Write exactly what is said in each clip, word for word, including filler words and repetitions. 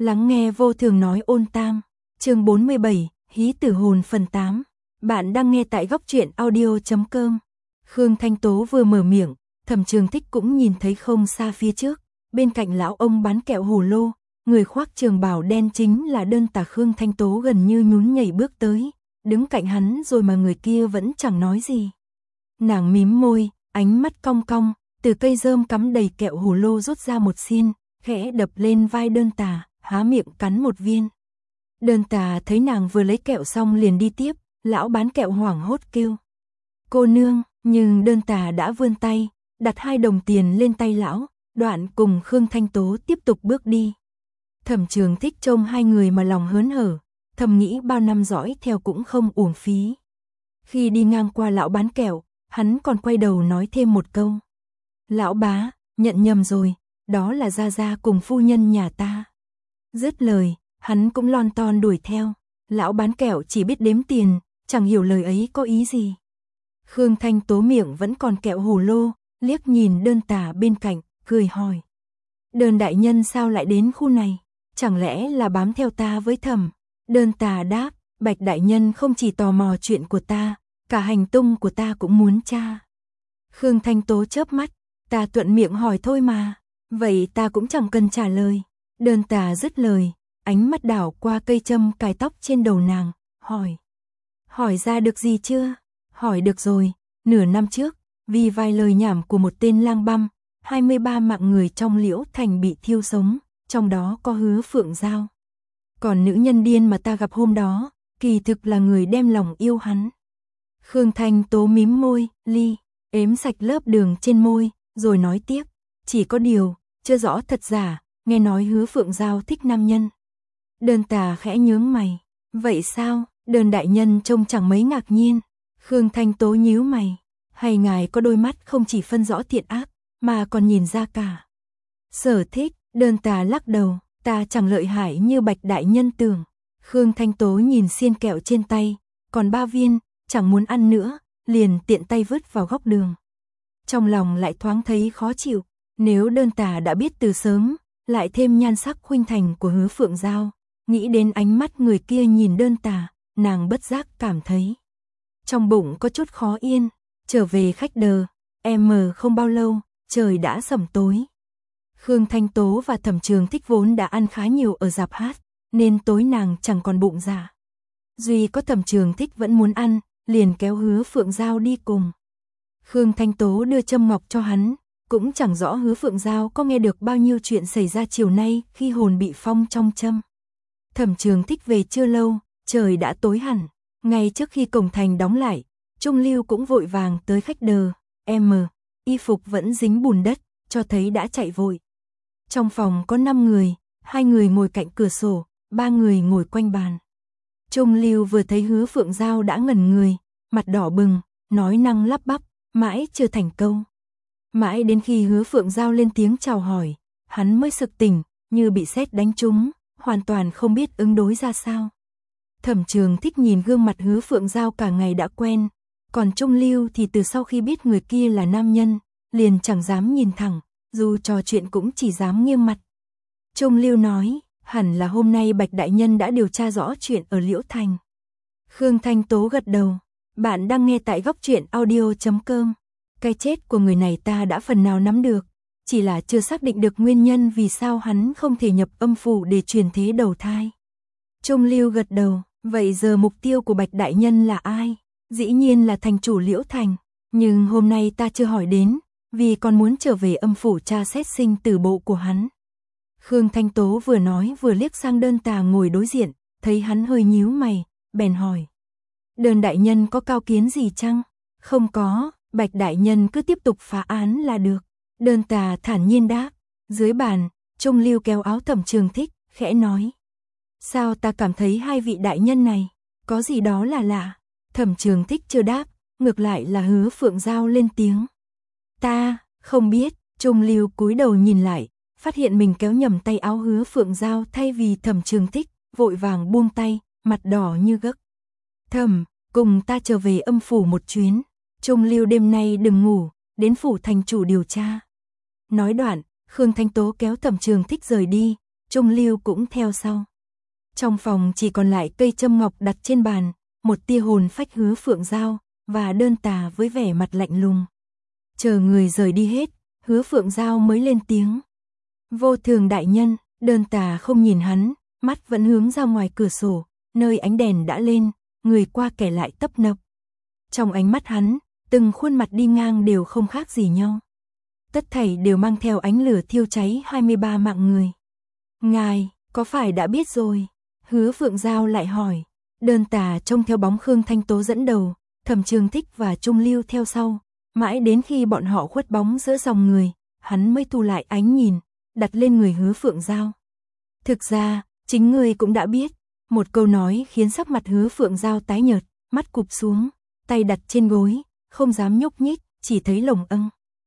Lắng nghe vô thường nói ôn tam, chương bốn mươi bảy, hí tử hồn phần tám. Bạn đang nghe tại góc truyện audio chấm com. Khương Thanh Tố vừa mở miệng, Thẩm Trường Thích cũng nhìn thấy không xa phía trước, bên cạnh lão ông bán kẹo hồ lô, người khoác trường bào đen chính là Đơn Tà. Khương Thanh Tố gần như nhún nhảy bước tới, đứng cạnh hắn rồi mà người kia vẫn chẳng nói gì. Nàng mím môi, ánh mắt cong cong, từ cây rơm cắm đầy kẹo hồ lô rút ra một xiên, khẽ đập lên vai Đơn Tà, há miệng cắn một viên. Đơn Tà thấy nàng vừa lấy kẹo xong liền đi tiếp, lão bán kẹo hoảng hốt kêu: "Cô nương!" Nhưng Đơn Tà đã vươn tay, đặt hai đồng tiền lên tay lão, đoạn cùng Khương Thanh Tố tiếp tục bước đi. Thẩm Trường Thích trông hai người mà lòng hớn hở, thầm nghĩ bao năm dõi theo cũng không uổng phí. Khi đi ngang qua lão bán kẹo, hắn còn quay đầu nói thêm một câu: "Lão bá, nhận nhầm rồi, đó là gia gia cùng phu nhân nhà ta." Dứt lời, hắn cũng lon ton đuổi theo. Lão bán kẹo chỉ biết đếm tiền, chẳng hiểu lời ấy có ý gì. Khương Thanh Tố miệng vẫn còn kẹo hồ lô, liếc nhìn Đơn Tà bên cạnh, cười hỏi: "Đơn đại nhân sao lại đến khu này? Chẳng lẽ là bám theo ta với Thẩm?" Đơn Tà đáp: "Bạch đại nhân không chỉ tò mò chuyện của ta, cả hành tung của ta cũng muốn tra." Khương Thanh Tố chớp mắt: "Ta thuận miệng hỏi thôi mà, vậy ta cũng chẳng cần trả lời." Đơn Tà dứt lời, ánh mắt đảo qua cây châm cài tóc trên đầu nàng, hỏi: "Hỏi ra được gì chưa?" "Hỏi được rồi, nửa năm trước, vì vài lời nhảm của một tên lang băm, hai mươi ba mạng người trong Liễu Thành bị thiêu sống, trong đó có Hứa Phượng Giao. Còn nữ nhân điên mà ta gặp hôm đó, kỳ thực là người đem lòng yêu hắn." Khương Thanh Tố mím môi, ly, ếm sạch lớp đường trên môi, rồi nói tiếp: "Chỉ có điều, chưa rõ thật giả, nghe nói Hứa Phượng Giao thích nam nhân." Đơn Tà khẽ nhướng mày: "Vậy sao?" Đơn đại nhân trông chẳng mấy ngạc nhiên. Khương Thanh Tố nhíu mày: "Hay ngài có đôi mắt không chỉ phân rõ thiện ác, mà còn nhìn ra cả sở thích?" Đơn Tà lắc đầu: "Ta chẳng lợi hại như Bạch đại nhân tưởng." Khương Thanh Tố nhìn xiên kẹo trên tay, còn ba viên, chẳng muốn ăn nữa, liền tiện tay vứt vào góc đường. Trong lòng lại thoáng thấy khó chịu, nếu Đơn Tà đã biết từ sớm, lại thêm nhan sắc khuynh thành của Hứa Phượng Giao, nghĩ đến ánh mắt người kia nhìn Đơn Tà, nàng bất giác cảm thấy trong bụng có chút khó yên. Trở về khách đờ, em không bao lâu, trời đã sẩm tối. Khương Thanh Tố và Thẩm Trường Thích vốn đã ăn khá nhiều ở rạp hát, nên tối nàng chẳng còn bụng dạ. Duy có Thẩm Trường Thích vẫn muốn ăn, liền kéo Hứa Phượng Giao đi cùng. Khương Thanh Tố đưa châm ngọc cho hắn, cũng chẳng rõ Hứa Phượng Giao có nghe được bao nhiêu chuyện xảy ra chiều nay khi hồn bị phong trong châm. Thẩm Trường Thích về chưa lâu, trời đã tối hẳn. Ngay trước khi cổng thành đóng lại, Trung Lưu cũng vội vàng tới khách đờ, em, y phục vẫn dính bùn đất, cho thấy đã chạy vội. Trong phòng có năm người, hai người ngồi cạnh cửa sổ, ba người ngồi quanh bàn. Trung Lưu vừa thấy Hứa Phượng Giao đã ngẩn người, mặt đỏ bừng, nói năng lắp bắp, mãi chưa thành câu. Mãi đến khi Hứa Phượng Giao lên tiếng chào hỏi, hắn mới sực tỉnh, như bị sét đánh trúng, hoàn toàn không biết ứng đối ra sao. Thẩm Trường Thích nhìn gương mặt Hứa Phượng Giao cả ngày đã quen, còn Trung Lưu thì từ sau khi biết người kia là nam nhân, liền chẳng dám nhìn thẳng, dù trò chuyện cũng chỉ dám nghiêng mặt. Trung Lưu nói: "Hẳn là hôm nay Bạch đại nhân đã điều tra rõ chuyện ở Liễu Thành." Khương Thanh Tố gật đầu: "Bạn đang nghe tại góc truyện audio chấm com. Cái chết của người này ta đã phần nào nắm được, chỉ là chưa xác định được nguyên nhân vì sao hắn không thể nhập âm phủ để truyền thế đầu thai." Trung Lưu gật đầu: "Vậy giờ mục tiêu của Bạch đại nhân là ai?" "Dĩ nhiên là thành chủ Liễu Thành, nhưng hôm nay ta chưa hỏi đến, vì còn muốn trở về âm phủ tra xét sinh tử bộ của hắn." Khương Thanh Tố vừa nói vừa liếc sang Đơn Tà ngồi đối diện, thấy hắn hơi nhíu mày, bèn hỏi: "Đơn đại nhân có cao kiến gì chăng?" "Không có, Bạch đại nhân cứ tiếp tục phá án là được." Đơn Tà thản nhiên đáp. Dưới bàn, Trung Lưu kéo áo Thẩm Trường Thích, khẽ nói: "Sao ta cảm thấy hai vị đại nhân này có gì đó là lạ?" Thẩm Trường Thích chưa đáp, ngược lại là Hứa Phượng Giao lên tiếng: "Ta không biết." Trung Lưu cúi đầu nhìn lại, phát hiện mình kéo nhầm tay áo Hứa Phượng Giao thay vì Thẩm Trường Thích, vội vàng buông tay, mặt đỏ như gấc. "Thẩm, cùng ta trở về âm phủ một chuyến. Trung Lưu đêm nay đừng ngủ, đến phủ thành chủ điều tra." Nói đoạn, Khương Thanh Tố kéo Thẩm Trường Thích rời đi, Trung Lưu cũng theo sau. Trong phòng chỉ còn lại cây châm ngọc đặt trên bàn, một tia hồn phách Hứa Phượng Giao, và Đơn Tà với vẻ mặt lạnh lùng. Chờ người rời đi hết, Hứa Phượng Giao mới lên tiếng. Vô Thường đại nhân. Đơn Tà không nhìn hắn, mắt vẫn hướng ra ngoài cửa sổ, nơi ánh đèn đã lên, người qua kẻ lại tấp nập. Trong ánh mắt hắn, từng khuôn mặt đi ngang đều không khác gì nhau. Tất thảy đều mang theo ánh lửa thiêu cháy hai mươi ba mạng người. Ngài, có phải đã biết rồi? Hứa Phượng Giao lại hỏi. Đơn Tà trông theo bóng Khương Thanh Tố dẫn đầu, Thẩm Trường Thích và Trung Lưu theo sau, mãi đến khi bọn họ khuất bóng giữa dòng người, hắn mới thu lại ánh nhìn, đặt lên người Hứa Phượng Giao. Thực ra, chính ngươi cũng đã biết. Một câu nói khiến sắc mặt Hứa Phượng Giao tái nhợt, mắt cụp xuống, tay đặt trên gối, không dám nhúc nhích, chỉ thấy lồng âng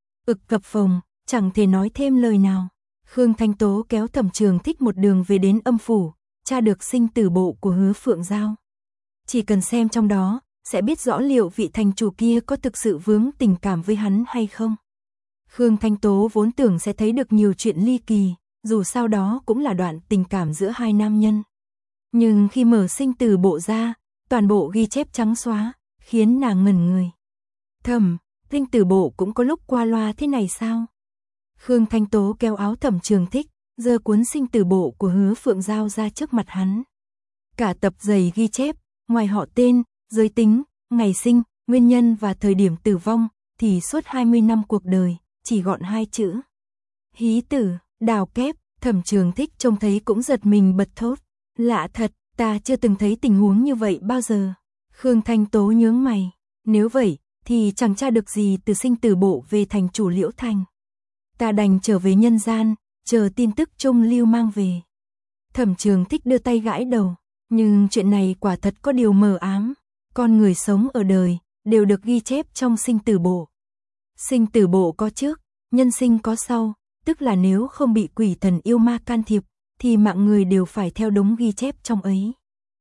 ực cập phồng, chẳng thể nói thêm lời nào. Khương Thanh Tố kéo Thẩm Trường Thích một đường về đến âm phủ, tra được sinh tử bộ của Hứa Phượng Giao. Chỉ cần xem trong đó, sẽ biết rõ liệu vị thành chủ kia có thực sự vướng tình cảm với hắn hay không. Khương Thanh Tố vốn tưởng sẽ thấy được nhiều chuyện ly kỳ, dù sao đó cũng là đoạn tình cảm giữa hai nam nhân. Nhưng khi mở sinh tử bộ ra, toàn bộ ghi chép trắng xóa, khiến nàng ngẩn người. Thẩm, sinh tử bộ cũng có lúc qua loa thế này sao? Khương Thanh Tố kéo áo Thẩm Trường Thích, giơ cuốn sinh tử bộ của Hứa Phượng Giao ra trước mặt hắn. Cả tập dày ghi chép, ngoài họ tên, giới tính, ngày sinh, nguyên nhân và thời điểm tử vong, thì suốt hai mươi năm cuộc đời, chỉ gọn hai chữ. Hí tử. Đào kép. Thẩm Trường Thích trông thấy cũng giật mình bật thốt. Lạ thật, ta chưa từng thấy tình huống như vậy bao giờ. Khương Thanh Tố nhướng mày. Nếu vậy, thì chẳng tra được gì từ sinh tử bộ về thành chủ Liễu Thành. Ta đành trở về nhân gian, chờ tin tức Trung Lưu mang về. Thẩm Trường Thích đưa tay gãi đầu. Nhưng chuyện này quả thật có điều mờ ám. Con người sống ở đời, đều được ghi chép trong sinh tử bộ. Sinh tử bộ có trước, nhân sinh có sau. Tức là nếu không bị quỷ thần yêu ma can thiệp, thì mạng người đều phải theo đúng ghi chép trong ấy.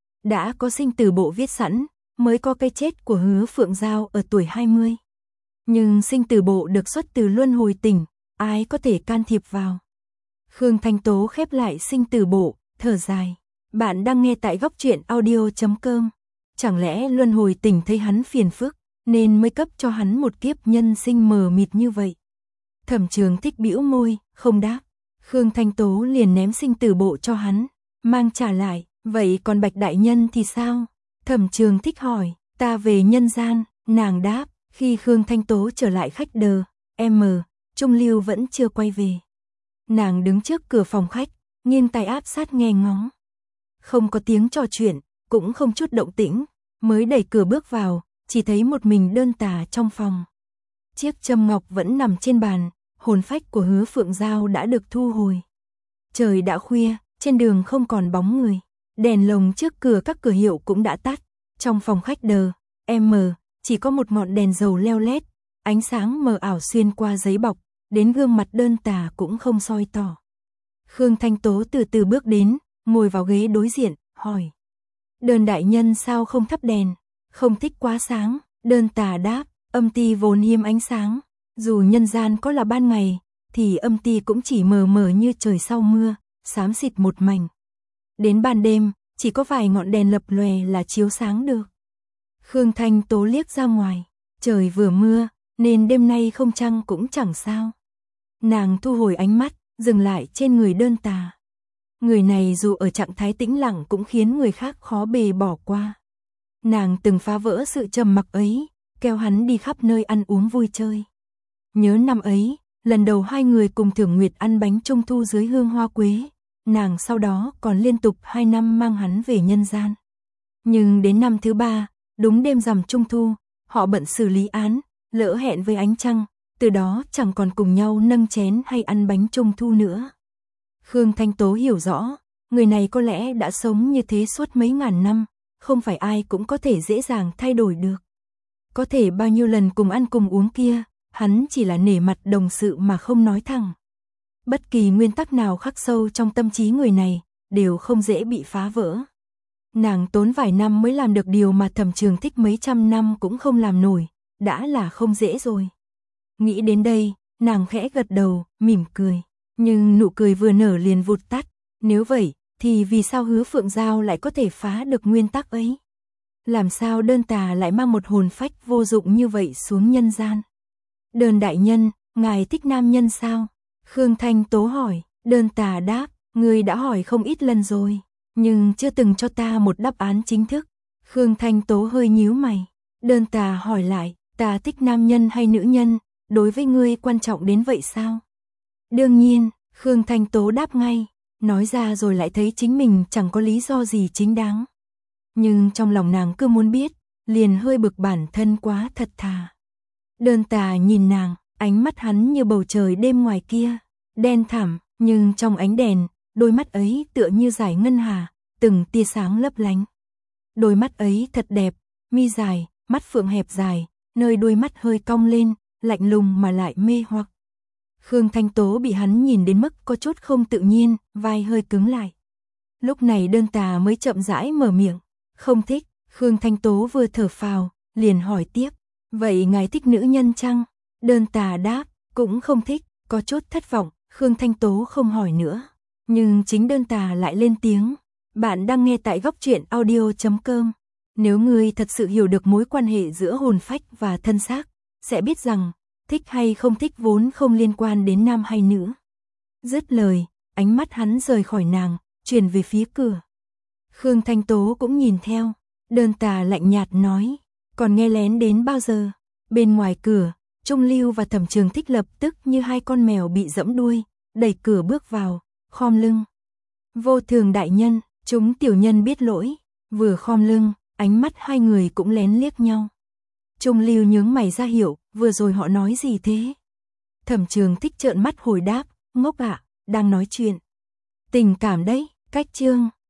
Đã có sinh tử bộ viết sẵn, mới có cái chết của Hứa Phượng Giao ở tuổi hai mươi. Nhưng sinh tử bộ được xuất từ luân hồi tỉnh, ai có thể can thiệp vào. Khương Thanh Tố khép lại sinh tử bộ, thở dài. Bạn đang nghe tại góc truyện audio chấm com. Chẳng lẽ luân hồi tỉnh thấy hắn phiền phức, nên mới cấp cho hắn một kiếp nhân sinh mờ mịt như vậy? Thẩm Trường Thích bĩu môi, không đáp. Khương Thanh Tố liền ném sinh tử bộ cho hắn, mang trả lại. Vậy còn Bạch đại nhân thì sao? Thẩm Trường Thích hỏi. Ta về nhân gian. Nàng đáp. Khi Khương Thanh Tố trở lại khách đờ M, Trung Lưu vẫn chưa quay về. Nàng đứng trước cửa phòng khách, nghiêng tai áp sát nghe ngóng. Không có tiếng trò chuyện, cũng không chút động tĩnh. Mới đẩy cửa bước vào, chỉ thấy một mình Đơn Tà trong phòng. Chiếc châm ngọc vẫn nằm trên bàn, hồn phách của Hứa Phượng Giao đã được thu hồi. Trời đã khuya, trên đường không còn bóng người. Đèn lồng trước cửa các cửa hiệu cũng đã tắt. Trong phòng khách đờ M, chỉ có một ngọn đèn dầu leo lét, ánh sáng mờ ảo xuyên qua giấy bọc, đến gương mặt Đơn Tà cũng không soi tỏ. Khương Thanh Tố từ từ bước đến, ngồi vào ghế đối diện, hỏi. Đơn đại nhân sao không thắp đèn? Không thích quá sáng. Đơn Tà đáp. Âm ti vốn hiếm ánh sáng, dù nhân gian có là ban ngày, thì âm ti cũng chỉ mờ mờ như trời sau mưa, xám xịt một mảnh. Đến ban đêm, chỉ có vài ngọn đèn lập lòe là chiếu sáng được. Khương Thanh Tố liếc ra ngoài, trời vừa mưa, nên đêm nay không trăng cũng chẳng sao. Nàng thu hồi ánh mắt, dừng lại trên người Đơn Tà. Người này dù ở trạng thái tĩnh lặng cũng khiến người khác khó bề bỏ qua. Nàng từng phá vỡ sự trầm mặc ấy, kéo hắn đi khắp nơi ăn uống vui chơi. Nhớ năm ấy, lần đầu hai người cùng Thưởng Nguyệt ăn bánh trung thu dưới hương hoa quế, nàng sau đó còn liên tục hai năm mang hắn về nhân gian. Nhưng đến năm thứ ba, đúng đêm rằm trung thu, họ bận xử lý án, lỡ hẹn với ánh trăng, từ đó chẳng còn cùng nhau nâng chén hay ăn bánh trung thu nữa. Khương Thanh Tố hiểu rõ, người này có lẽ đã sống như thế suốt mấy ngàn năm, không phải ai cũng có thể dễ dàng thay đổi được. Có thể bao nhiêu lần cùng ăn cùng uống kia, hắn chỉ là nể mặt đồng sự mà không nói thẳng. Bất kỳ nguyên tắc nào khắc sâu trong tâm trí người này, đều không dễ bị phá vỡ. Nàng tốn vài năm mới làm được điều mà Thẩm Trường Thích mấy trăm năm cũng không làm nổi, đã là không dễ rồi. Nghĩ đến đây, nàng khẽ gật đầu, mỉm cười. Nhưng nụ cười vừa nở liền vụt tắt, Nếu vậy, thì vì sao Hứa Phượng Giao lại có thể phá được nguyên tắc ấy? Làm sao Đơn Tà lại mang một hồn phách vô dụng như vậy xuống nhân gian? Đơn đại nhân, ngài thích nam nhân sao? Khương Thanh Tố hỏi. Đơn Tà đáp, ngươi đã hỏi không ít lần rồi, nhưng chưa từng cho ta một đáp án chính thức. Khương Thanh Tố hơi nhíu mày. Đơn Tà hỏi lại, ta thích nam nhân hay nữ nhân, đối với ngươi quan trọng đến vậy sao? Đương nhiên, Khương Thanh Tố đáp ngay, nói ra rồi lại thấy chính mình chẳng có lý do gì chính đáng. Nhưng trong lòng nàng cứ muốn biết, liền hơi bực bản thân quá thật thà. Đơn Tà nhìn nàng, ánh mắt hắn như bầu trời đêm ngoài kia, đen thẳm, nhưng trong ánh đèn, đôi mắt ấy tựa như dải ngân hà, từng tia sáng lấp lánh. Đôi mắt ấy thật đẹp, mi dài, mắt phượng hẹp dài, nơi đôi mắt hơi cong lên, lạnh lùng mà lại mê hoặc. Khương Thanh Tố bị hắn nhìn đến mức có chút không tự nhiên, vai hơi cứng lại. Lúc này Đơn Tà mới chậm rãi mở miệng, không thích. Khương Thanh Tố vừa thở phào, liền hỏi tiếp, vậy ngài thích nữ nhân chăng? Đơn Tà đáp, cũng không thích, có chút thất vọng. Khương Thanh Tố không hỏi nữa, nhưng chính Đơn Tà lại lên tiếng, bạn đang nghe tại góc truyện audio chấm com. Nếu ngươi thật sự hiểu được mối quan hệ giữa hồn phách và thân xác, sẽ biết rằng, thích hay không thích vốn không liên quan đến nam hay nữ. Dứt lời, ánh mắt hắn rời khỏi nàng, chuyển về phía cửa. Khương Thanh Tố cũng nhìn theo. Đơn Tà lạnh nhạt nói, còn nghe lén đến bao giờ? Bên ngoài cửa, Trung Lưu và Thẩm Trường Thích lập tức như hai con mèo bị giẫm đuôi, đẩy cửa bước vào, khom lưng. Vô Thường đại nhân, chúng tiểu nhân biết lỗi. Vừa khom lưng, ánh mắt hai người cũng lén liếc nhau. Trung Lưu nhướng mày ra hiệu, vừa rồi họ nói gì thế? Thẩm Trường Thích trợn mắt hồi đáp, ngốc ạ, đang nói chuyện tình cảm đấy. Cách chương